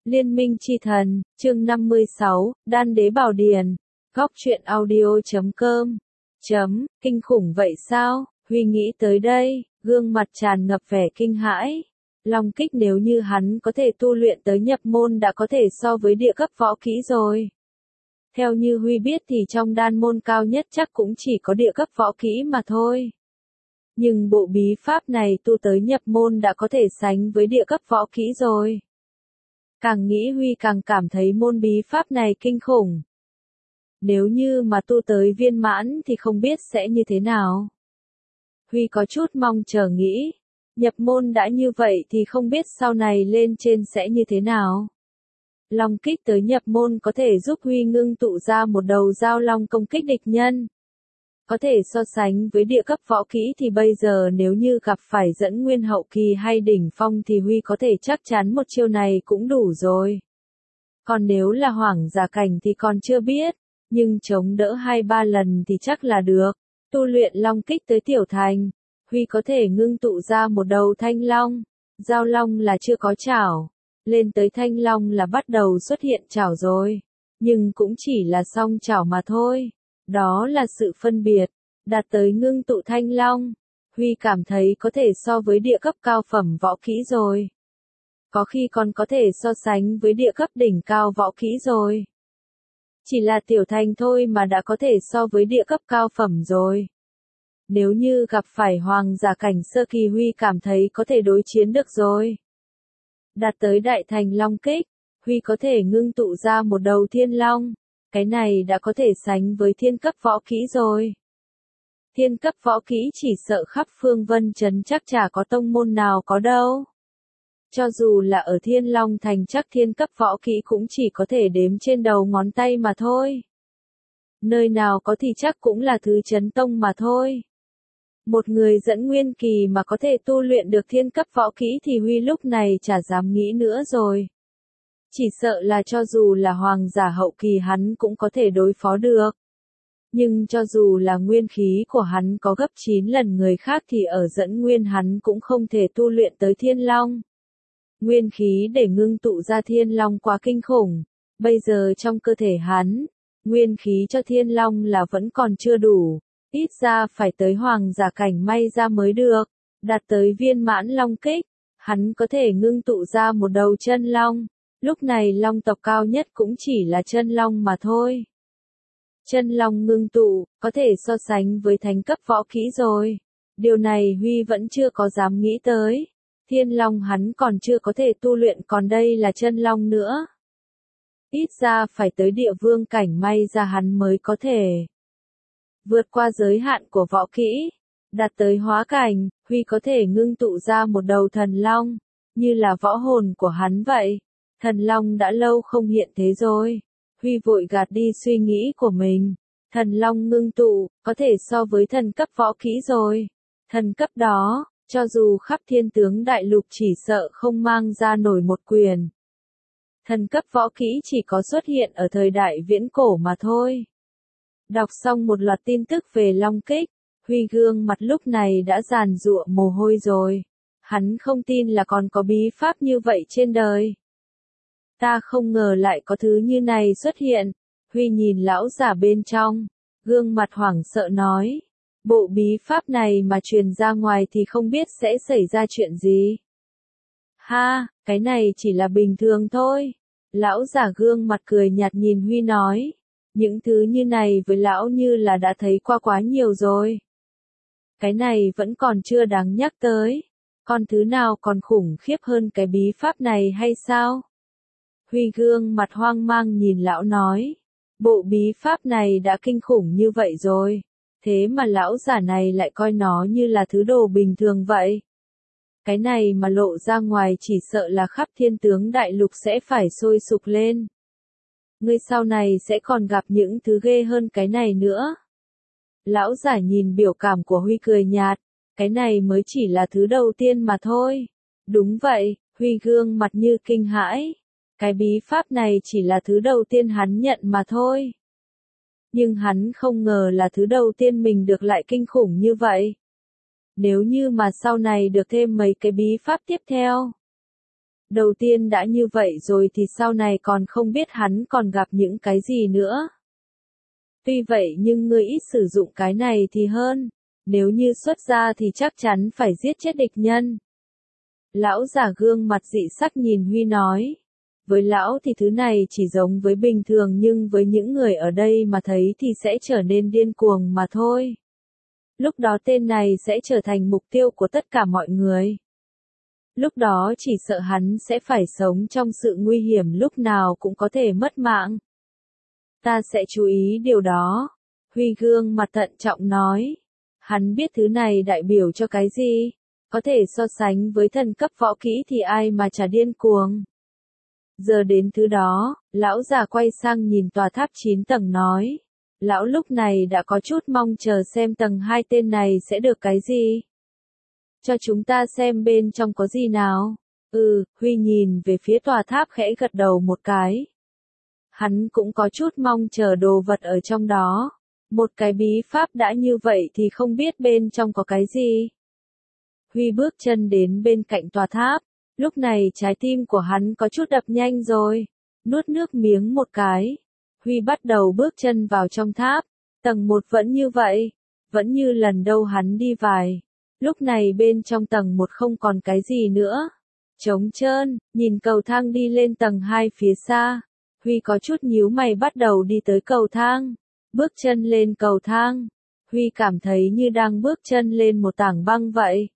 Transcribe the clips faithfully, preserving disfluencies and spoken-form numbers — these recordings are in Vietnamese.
Liên minh chi thần, chương năm mươi sáu, Đan đế bảo điền. Góc truyện audio chấm com. Chấm, kinh khủng vậy sao? Huy nghĩ tới đây, gương mặt tràn ngập vẻ kinh hãi. Long kích nếu như hắn có thể tu luyện tới nhập môn đã có thể so với địa cấp võ kỹ rồi. Theo như Huy biết thì trong đan môn cao nhất chắc cũng chỉ có địa cấp võ kỹ mà thôi. Nhưng bộ bí pháp này tu tới nhập môn đã có thể sánh với địa cấp võ kỹ rồi. Càng nghĩ Huy càng cảm thấy môn bí pháp này kinh khủng. Nếu như mà tu tới viên mãn thì không biết sẽ như thế nào. Huy có chút mong chờ nghĩ, nhập môn đã như vậy thì không biết sau này lên trên sẽ như thế nào. Long kích tới nhập môn có thể giúp Huy ngưng tụ ra một đầu dao long công kích địch nhân. Có thể so sánh với địa cấp võ kỹ thì bây giờ nếu như gặp phải dẫn nguyên hậu kỳ hay đỉnh phong thì Huy có thể chắc chắn một chiêu này cũng đủ rồi. Còn nếu là hoàng giả cảnh thì còn chưa biết, nhưng chống đỡ hai ba lần thì chắc là được. Tu luyện long kích tới tiểu thành, Huy có thể ngưng tụ ra một đầu thanh long. Dao long là chưa có chảo, lên tới thanh long là bắt đầu xuất hiện chảo rồi. Nhưng cũng chỉ là song chảo mà thôi. Đó là sự phân biệt, đạt tới ngưng tụ thanh long, Huy cảm thấy có thể so với địa cấp cao phẩm võ kỹ rồi. Có khi còn có thể so sánh với địa cấp đỉnh cao võ kỹ rồi. Chỉ là tiểu thành thôi mà đã có thể so với địa cấp cao phẩm rồi. Nếu như gặp phải hoàng giả cảnh sơ kỳ Huy cảm thấy có thể đối chiến được rồi. Đạt tới đại thành long kích, Huy có thể ngưng tụ ra một đầu thiên long. Cái này đã có thể sánh với thiên cấp võ kỹ rồi. Thiên cấp võ kỹ chỉ sợ khắp phương vân chấn chắc chả có tông môn nào có đâu. Cho dù là ở Thiên Long Thành chắc thiên cấp võ kỹ cũng chỉ có thể đếm trên đầu ngón tay mà thôi. Nơi nào có thì chắc cũng là thứ chấn tông mà thôi. Một người dẫn nguyên kỳ mà có thể tu luyện được thiên cấp võ kỹ thì Huy lúc này chả dám nghĩ nữa rồi. Chỉ sợ là cho dù là hoàng giả hậu kỳ hắn cũng có thể đối phó được. Nhưng cho dù là nguyên khí của hắn có gấp chín lần người khác thì ở dẫn nguyên hắn cũng không thể tu luyện tới thiên long. Nguyên khí để ngưng tụ ra thiên long quá kinh khủng. Bây giờ trong cơ thể hắn, nguyên khí cho thiên long là vẫn còn chưa đủ. Ít ra phải tới hoàng giả cảnh may ra mới được. Đạt tới viên mãn long kích, hắn có thể ngưng tụ ra một đầu chân long. Lúc này long tộc cao nhất cũng chỉ là chân long mà thôi. Chân long ngưng tụ, có thể so sánh với thánh cấp võ kỹ rồi. Điều này Huy vẫn chưa có dám nghĩ tới. Thiên long hắn còn chưa có thể tu luyện còn đây là chân long nữa. Ít ra phải tới địa vương cảnh may ra hắn mới có thể vượt qua giới hạn của võ kỹ. Đạt tới hóa cảnh, Huy có thể ngưng tụ ra một đầu thần long, như là võ hồn của hắn vậy. Thần long đã lâu không hiện thế rồi. Huy vội gạt đi suy nghĩ của mình. Thần long ngưng tụ, có thể so với thần cấp võ kỹ rồi. Thần cấp đó, cho dù khắp thiên tướng đại lục chỉ sợ không mang ra nổi một quyền. Thần cấp võ kỹ chỉ có xuất hiện ở thời đại viễn cổ mà thôi. Đọc xong một loạt tin tức về long kích, Huy gương mặt lúc này đã giàn giụa mồ hôi rồi. Hắn không tin là còn có bí pháp như vậy trên đời. Ta không ngờ lại có thứ như này xuất hiện. Huy nhìn lão giả bên trong, gương mặt hoảng sợ nói. Bộ bí pháp này mà truyền ra ngoài thì không biết sẽ xảy ra chuyện gì. Ha, cái này chỉ là bình thường thôi. Lão giả gương mặt cười nhạt nhìn Huy nói. Những thứ như này với lão như là đã thấy qua quá nhiều rồi. Cái này vẫn còn chưa đáng nhắc tới. Còn thứ nào còn khủng khiếp hơn cái bí pháp này hay sao? Huy gương mặt hoang mang nhìn lão nói. Bộ bí pháp này đã kinh khủng như vậy rồi. Thế mà lão giả này lại coi nó như là thứ đồ bình thường vậy. Cái này mà lộ ra ngoài chỉ sợ là khắp thiên tướng đại lục sẽ phải sôi sục lên. Ngươi sau này sẽ còn gặp những thứ ghê hơn cái này nữa. Lão giả nhìn biểu cảm của Huy cười nhạt. Cái này mới chỉ là thứ đầu tiên mà thôi. Đúng vậy, Huy gương mặt như kinh hãi. Cái bí pháp này chỉ là thứ đầu tiên hắn nhận mà thôi. Nhưng hắn không ngờ là thứ đầu tiên mình được lại kinh khủng như vậy. Nếu như mà sau này được thêm mấy cái bí pháp tiếp theo, Đầu tiên đã như vậy rồi thì sau này còn không biết hắn còn gặp những cái gì nữa. Tuy vậy nhưng ngươi ít sử dụng cái này thì hơn. Nếu như xuất ra thì chắc chắn phải giết chết địch nhân. Lão già gương mặt dị sắc nhìn Huy nói. Với lão thì thứ này chỉ giống với bình thường nhưng với những người ở đây mà thấy thì sẽ trở nên điên cuồng mà thôi. Lúc đó tên này sẽ trở thành mục tiêu của tất cả mọi người. Lúc đó chỉ sợ hắn sẽ phải sống trong sự nguy hiểm lúc nào cũng có thể mất mạng. Ta sẽ chú ý điều đó. Huy gương mặt thận trọng nói. Hắn biết thứ này đại biểu cho cái gì. Có thể so sánh với thần cấp võ kỹ thì ai mà chả điên cuồng. Giờ đến thứ đó, lão già quay sang nhìn tòa tháp chín tầng nói. Lão lúc này đã có chút mong chờ xem tầng hai tên này sẽ được cái gì. Cho chúng ta xem bên trong có gì nào. Ừ, Huy nhìn về phía tòa tháp khẽ gật đầu một cái. Hắn cũng có chút mong chờ đồ vật ở trong đó. Một cái bí pháp đã như vậy thì không biết bên trong có cái gì. Huy bước chân đến bên cạnh tòa tháp. Lúc này trái tim của hắn có chút đập nhanh rồi. Nuốt nước miếng một cái. Huy bắt đầu bước chân vào trong tháp. Tầng một vẫn như vậy. Vẫn như lần đầu hắn đi vài. Lúc này bên trong tầng một không còn cái gì nữa. Trống trơn, nhìn cầu thang đi lên tầng hai phía xa. Huy có chút nhíu mày bắt đầu đi tới cầu thang. Bước chân lên cầu thang. Huy cảm thấy như đang bước chân lên một tảng băng vậy.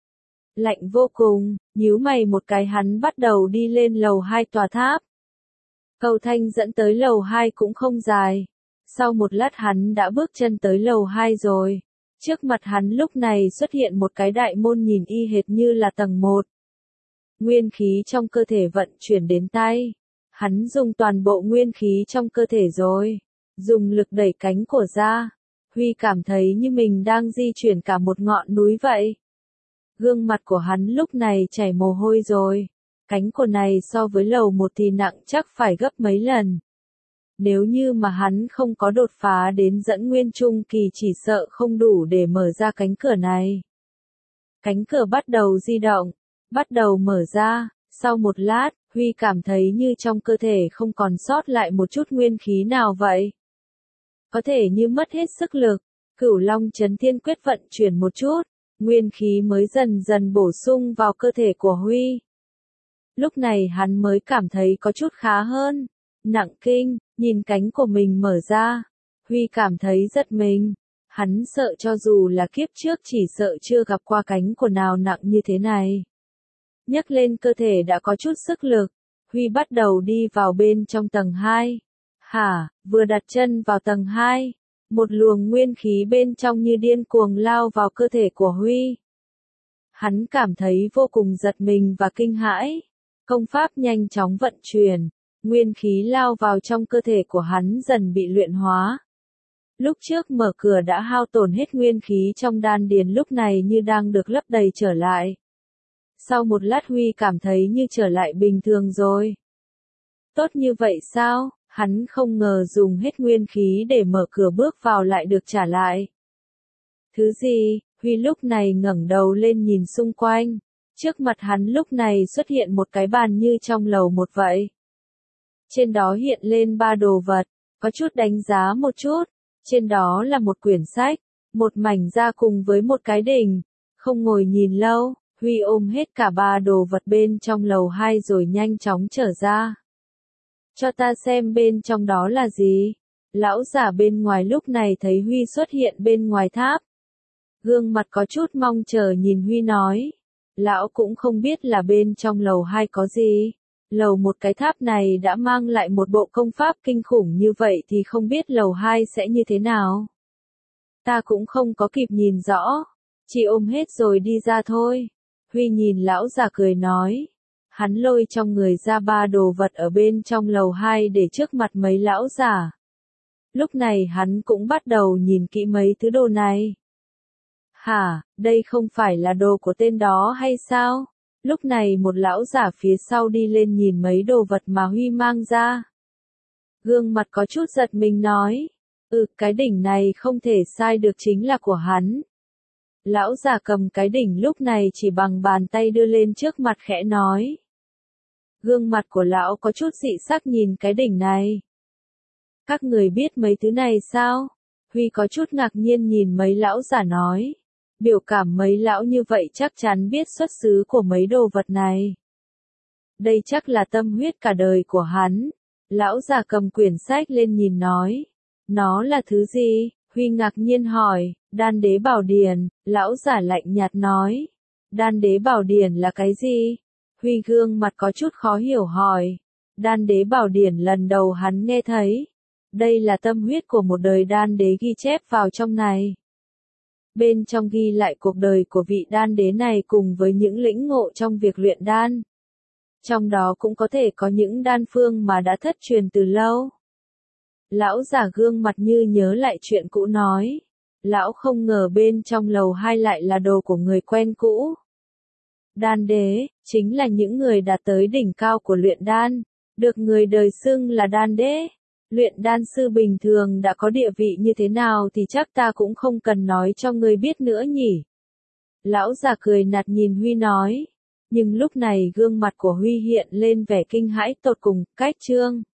Lạnh vô cùng, nhíu mày một cái hắn bắt đầu đi lên lầu hai tòa tháp. Cầu thang dẫn tới lầu hai cũng không dài. Sau một lát hắn đã bước chân tới lầu hai rồi. Trước mặt hắn lúc này xuất hiện một cái đại môn nhìn y hệt như là tầng một. Nguyên khí trong cơ thể vận chuyển đến tay. Hắn dùng toàn bộ nguyên khí trong cơ thể rồi. Dùng lực đẩy cánh cổ ra. Huy cảm thấy như mình đang di chuyển cả một ngọn núi vậy. Gương mặt của hắn lúc này chảy mồ hôi rồi. Cánh cổ này so với lầu một thì nặng chắc phải gấp mấy lần. Nếu như mà hắn không có đột phá đến dẫn nguyên trung kỳ chỉ sợ không đủ để mở ra cánh cửa này. Cánh cửa bắt đầu di động, bắt đầu mở ra, sau một lát, Huy cảm thấy như trong cơ thể không còn sót lại một chút nguyên khí nào vậy. Có thể như mất hết sức lực, Cửu Long Chấn Thiên Quyết vận chuyển một chút, nguyên khí mới dần dần bổ sung vào cơ thể của Huy. Lúc này hắn mới cảm thấy có chút khá hơn. Nặng kinh, nhìn cánh của mình mở ra. Huy cảm thấy giật mình. Hắn sợ cho dù là kiếp trước chỉ sợ chưa gặp qua cánh của nào nặng như thế này. Nhấc lên cơ thể đã có chút sức lực. Huy bắt đầu đi vào bên trong tầng hai. Hả, vừa đặt chân vào tầng hai. Một luồng nguyên khí bên trong như điên cuồng lao vào cơ thể của Huy. Hắn cảm thấy vô cùng giật mình và kinh hãi. Công pháp nhanh chóng vận chuyển. Nguyên khí lao vào trong cơ thể của hắn dần bị luyện hóa. Lúc trước mở cửa đã hao tổn hết nguyên khí trong đan điền lúc này như đang được lấp đầy trở lại. Sau một lát Huy cảm thấy như trở lại bình thường rồi. Tốt như vậy sao? Hắn không ngờ dùng hết nguyên khí để mở cửa bước vào lại được trả lại. Thứ gì? Huy lúc này ngẩng đầu lên nhìn xung quanh. Trước mặt hắn lúc này xuất hiện một cái bàn như trong lầu một vậy. Trên đó hiện lên ba đồ vật, có chút đánh giá một chút. Trên đó là một quyển sách, một mảnh da cùng với một cái đỉnh. Không ngồi nhìn lâu, Huy ôm hết cả ba đồ vật bên trong lầu hai rồi nhanh chóng trở ra. Cho ta xem bên trong đó là gì. Lão giả bên ngoài lúc này thấy Huy xuất hiện bên ngoài tháp. Gương mặt có chút mong chờ nhìn Huy nói. Lão cũng không biết là bên trong lầu hai có gì. Lầu một cái tháp này đã mang lại một bộ công pháp kinh khủng như vậy thì không biết lầu hai sẽ như thế nào. Ta cũng không có kịp nhìn rõ. Chỉ ôm hết rồi đi ra thôi. Huy nhìn lão già cười nói. Hắn lôi trong người ra ba đồ vật ở bên trong lầu hai để trước mặt mấy lão già. Lúc này hắn cũng bắt đầu nhìn kỹ mấy thứ đồ này. Hả, đây không phải là đồ của tên đó hay sao? Lúc này một lão giả phía sau đi lên nhìn mấy đồ vật mà Huy mang ra. Gương mặt có chút giật mình nói. Ừ, cái đỉnh này không thể sai được chính là của hắn. Lão giả cầm cái đỉnh lúc này chỉ bằng bàn tay đưa lên trước mặt khẽ nói. Gương mặt của lão có chút dị sắc nhìn cái đỉnh này. Các người biết mấy thứ này sao? Huy có chút ngạc nhiên nhìn mấy lão giả nói. Biểu cảm mấy lão như vậy chắc chắn biết xuất xứ của mấy đồ vật này. Đây chắc là tâm huyết cả đời của hắn. Lão già cầm quyển sách lên nhìn nói. Nó là thứ gì? Huy ngạc nhiên hỏi. Đan đế bảo điển. Lão giả lạnh nhạt nói. Đan đế bảo điển là cái gì? Huy gương mặt có chút khó hiểu hỏi. Đan đế bảo điển lần đầu hắn nghe thấy. Đây là tâm huyết của một đời đan đế ghi chép vào trong này. Bên trong ghi lại cuộc đời của vị đan đế này cùng với những lĩnh ngộ trong việc luyện đan. Trong đó cũng có thể có những đan phương mà đã thất truyền từ lâu. Lão giả gương mặt như nhớ lại chuyện cũ nói. Lão không ngờ bên trong lầu hai lại là đồ của người quen cũ. Đan đế, chính là những người đạt tới đỉnh cao của luyện đan, được người đời xưng là đan đế. Luyện đan sư bình thường đã có địa vị như thế nào thì chắc ta cũng không cần nói cho ngươi biết nữa nhỉ. Lão già cười nạt nhìn Huy nói. Nhưng lúc này gương mặt của Huy hiện lên vẻ kinh hãi tột cùng, cách chương.